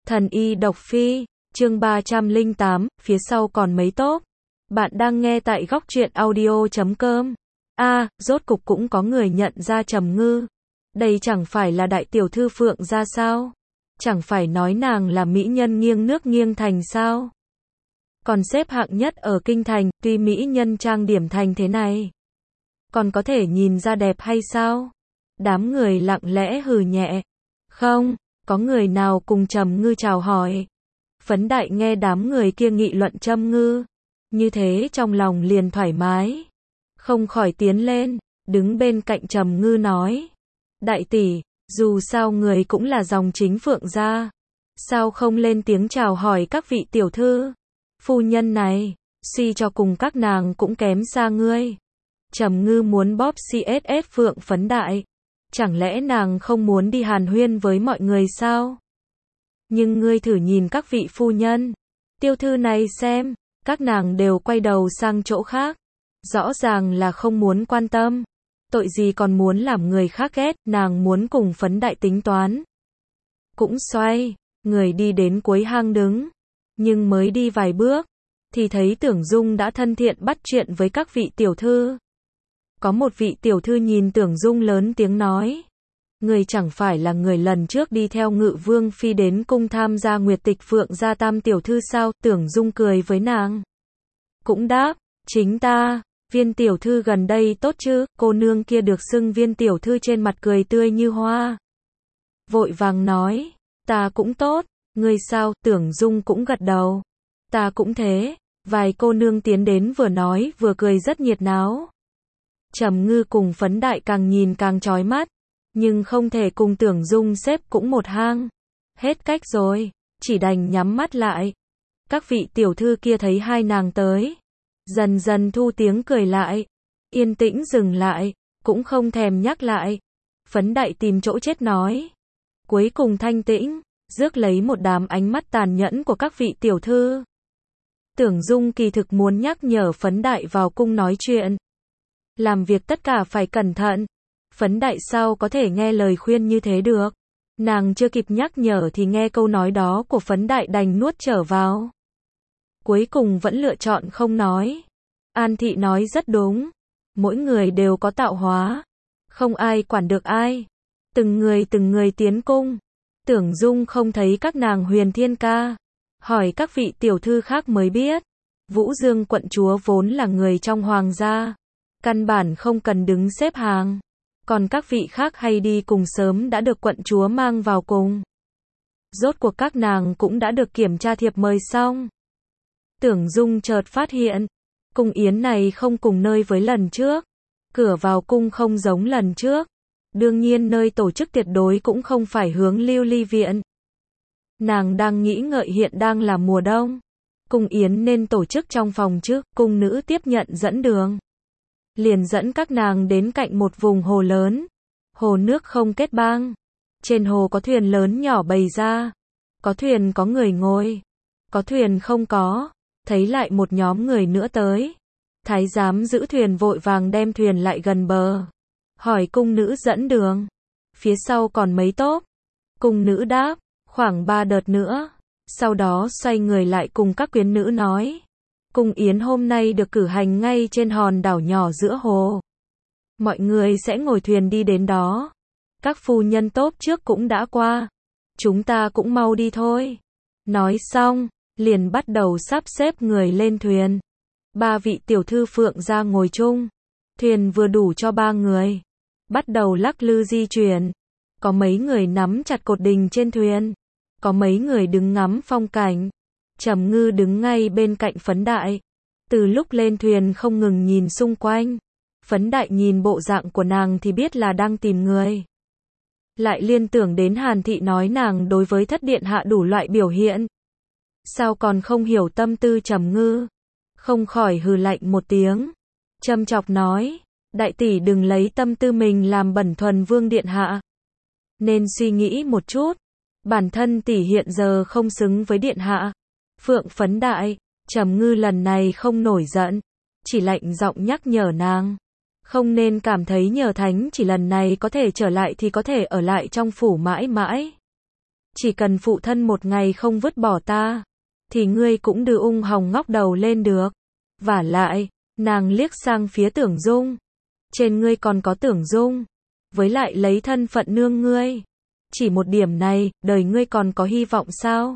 Thần y độc phi, chương 308, phía sau còn mấy tốp. Bạn đang nghe tại góc truyện audio.com. Rốt cục cũng có người nhận ra Trầm Ngư. Đây chẳng phải là đại tiểu thư Phượng gia sao? Chẳng phải nói nàng là mỹ nhân nghiêng nước nghiêng thành sao? Còn xếp hạng nhất ở kinh thành, tuy mỹ nhân trang điểm thành thế này. Còn có thể nhìn ra đẹp hay sao? Đám người lặng lẽ hừ nhẹ. Không, có người nào cùng Trầm Ngư chào hỏi. Phấn Đại nghe đám người kia nghị luận Trầm Ngư. Như thế trong lòng liền thoải mái. Không khỏi tiến lên, đứng bên cạnh Trầm Ngư nói. Đại tỷ, dù sao người cũng là dòng chính Phượng gia. Sao không lên tiếng chào hỏi các vị tiểu thư? Phu nhân này, suy cho cùng các nàng cũng kém xa ngươi. Trầm Ngư muốn bóp CSS Phượng Phấn Đại. Chẳng lẽ nàng không muốn đi hàn huyên với mọi người sao? Nhưng ngươi thử nhìn các vị phu nhân, tiểu thư này xem, các nàng đều quay đầu sang chỗ khác. Rõ ràng là không muốn quan tâm. Tội gì còn muốn làm người khác ghét, nàng muốn cùng Phấn Đại tính toán. Cũng xoay, người đi đến cuối hang đứng. Nhưng mới đi vài bước, thì thấy Tưởng Dung đã thân thiện bắt chuyện với các vị tiểu thư. Có một vị tiểu thư nhìn Tưởng Dung lớn tiếng nói. Người chẳng phải là người lần trước đi theo Ngự Vương Phi đến cung tham gia nguyệt tịch Phượng gia tam tiểu thư sao? Tưởng Dung cười với nàng. Cũng đáp, chính ta. Viên tiểu thư gần đây tốt chứ? Cô nương kia được xưng Viên tiểu thư trên mặt cười tươi như hoa. Vội vàng nói, ta cũng tốt. Ngươi sao? Tưởng Dung cũng gật đầu. Ta cũng thế. Vài cô nương tiến đến vừa nói vừa cười rất nhiệt náo. Trầm Ngư cùng Phấn Đại càng nhìn càng chói mắt, nhưng không thể cùng Tưởng Dung xếp cũng một hang. Hết cách rồi, chỉ đành nhắm mắt lại. Các vị tiểu thư kia thấy hai nàng tới, dần dần thu tiếng cười lại, yên tĩnh dừng lại, cũng không thèm nhắc lại. Phấn Đại tìm chỗ chết nói, cuối cùng thanh tĩnh, rước lấy một đám ánh mắt tàn nhẫn của các vị tiểu thư. Tưởng Dung kỳ thực muốn nhắc nhở Phấn Đại vào cung nói chuyện. Làm việc tất cả phải cẩn thận. Phấn Đại sao có thể nghe lời khuyên như thế được. Nàng chưa kịp nhắc nhở thì nghe câu nói đó của Phấn Đại đành nuốt trở vào. Cuối cùng vẫn lựa chọn không nói. An Thị nói rất đúng. Mỗi người đều có tạo hóa. Không ai quản được ai. Từng người tiến cung. Tưởng Dung không thấy các nàng Huyền Thiên ca. Hỏi các vị tiểu thư khác mới biết. Vũ Dương quận chúa vốn là người trong hoàng gia. Căn bản không cần đứng xếp hàng. Còn các vị khác hay đi cùng sớm đã được quận chúa mang vào cùng. Rốt cuộc các nàng cũng đã được kiểm tra thiệp mời xong. Tưởng Dung chợt phát hiện, cung yến này không cùng nơi với lần trước. Cửa vào cung không giống lần trước. Đương nhiên nơi tổ chức tuyệt đối cũng không phải hướng Lưu Ly viện. Nàng đang nghĩ ngợi hiện đang là mùa đông. Cung yến nên tổ chức trong phòng trước, cung nữ tiếp nhận dẫn đường. Liền dẫn các nàng đến cạnh một vùng hồ lớn. Hồ nước không kết bang. Trên hồ có thuyền lớn nhỏ bày ra. Có thuyền có người ngồi. Có thuyền không có. Thấy lại một nhóm người nữa tới. Thái giám giữ thuyền vội vàng đem thuyền lại gần bờ. Hỏi cung nữ dẫn đường. Phía sau còn mấy tốp. Cung nữ đáp, khoảng 3 đợt nữa. Sau đó xoay người lại cùng các quyến nữ nói. Cung yến hôm nay được cử hành ngay trên hòn đảo nhỏ giữa hồ. Mọi người sẽ ngồi thuyền đi đến đó. Các phu nhân tốp trước cũng đã qua. Chúng ta cũng mau đi thôi. Nói xong, liền bắt đầu sắp xếp người lên thuyền. 3 vị tiểu thư Phượng gia ngồi chung. Thuyền vừa đủ cho 3 người. Bắt đầu lắc lư di chuyển. Có mấy người nắm chặt cột đình trên thuyền. Có mấy người đứng ngắm phong cảnh. Trầm Ngư đứng ngay bên cạnh Phấn Đại. Từ lúc lên thuyền không ngừng nhìn xung quanh. Phấn Đại nhìn bộ dạng của nàng thì biết là đang tìm người. Lại liên tưởng đến Hàn Thị nói nàng đối với thất điện hạ đủ loại biểu hiện. Sao còn không hiểu tâm tư Trầm Ngư? Không khỏi hừ lạnh một tiếng. Châm chọc nói, đại tỷ đừng lấy tâm tư mình làm bẩn thuần vương điện hạ. Nên suy nghĩ một chút. Bản thân tỷ hiện giờ không xứng với điện hạ. Phượng Phấn Đại, Trầm Ngư lần này không nổi giận, chỉ lạnh giọng nhắc nhở nàng. Không nên cảm thấy nhờ thánh chỉ lần này có thể trở lại thì có thể ở lại trong phủ mãi mãi. Chỉ cần phụ thân một ngày không vứt bỏ ta, thì ngươi cũng đưa ung hồng ngóc đầu lên được. Vả lại, nàng liếc sang phía Tưởng Dung. Trên ngươi còn có Tưởng Dung, với lại lấy thân phận nương ngươi. Chỉ một điểm này, đời ngươi còn có hy vọng sao?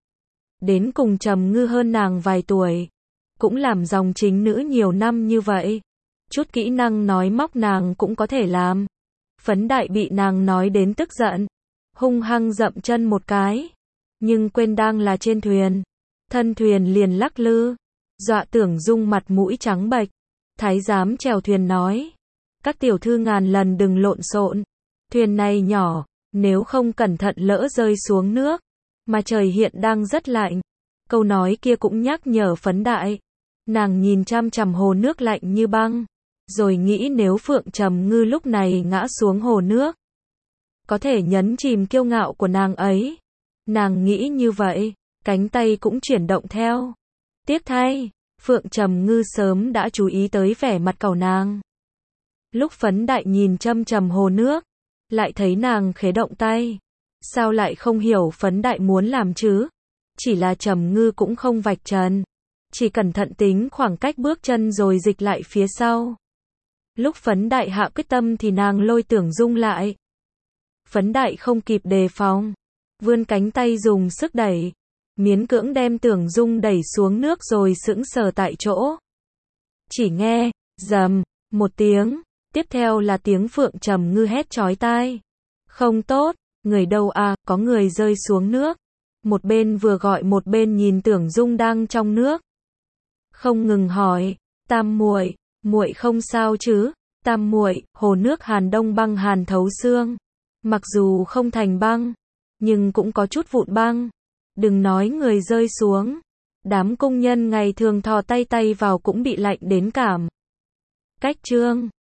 Đến cùng Trầm Ngư hơn nàng vài tuổi, cũng làm dòng chính nữ nhiều năm như vậy. Chút kỹ năng nói móc nàng cũng có thể làm. Phấn Đại bị nàng nói đến tức giận, hung hăng dậm chân một cái, nhưng quên đang là trên thuyền. Thân thuyền liền lắc lư, dọa Tưởng Dung mặt mũi trắng bệch. Thái giám chèo thuyền nói, các tiểu thư ngàn lần đừng lộn xộn, thuyền này nhỏ, nếu không cẩn thận lỡ rơi xuống nước, mà trời hiện đang rất lạnh. Câu nói kia cũng nhắc nhở Phấn Đại. Nàng nhìn chằm chằm hồ nước lạnh như băng, rồi nghĩ nếu Phượng Trầm Ngư lúc này ngã xuống hồ nước, có thể nhấn chìm kiêu ngạo của nàng ấy. Nàng nghĩ như vậy, cánh tay cũng chuyển động theo. Tiếc thay, Phượng Trầm Ngư sớm đã chú ý tới vẻ mặt cẩu nàng. Lúc Phấn Đại nhìn chăm chằm hồ nước, lại thấy nàng khế động tay. Sao lại không hiểu Phấn Đại muốn làm chứ? Chỉ là Trầm Ngư cũng không vạch trần, chỉ cẩn thận tính khoảng cách bước chân rồi dịch lại phía sau. Lúc Phấn Đại hạ quyết tâm thì nàng lôi Tưởng Dung lại. Phấn Đại không kịp đề phòng, vươn cánh tay dùng sức đẩy, miễn cưỡng đem Tưởng Dung đẩy xuống nước rồi sững sờ tại chỗ. Chỉ nghe, rầm, một tiếng, tiếp theo là tiếng Phượng Trầm Ngư hét chói tai. Không tốt, người đâu à, có người rơi xuống nước. Một bên vừa gọi một bên nhìn Tưởng Dung đang trong nước. Không ngừng hỏi, Tam muội, muội không sao chứ? Tam muội, hồ nước Hàn Đông băng hàn thấu xương. Mặc dù không thành băng, nhưng cũng có chút vụn băng. Đừng nói người rơi xuống, đám công nhân ngày thường thò tay vào cũng bị lạnh đến cảm. Cách chương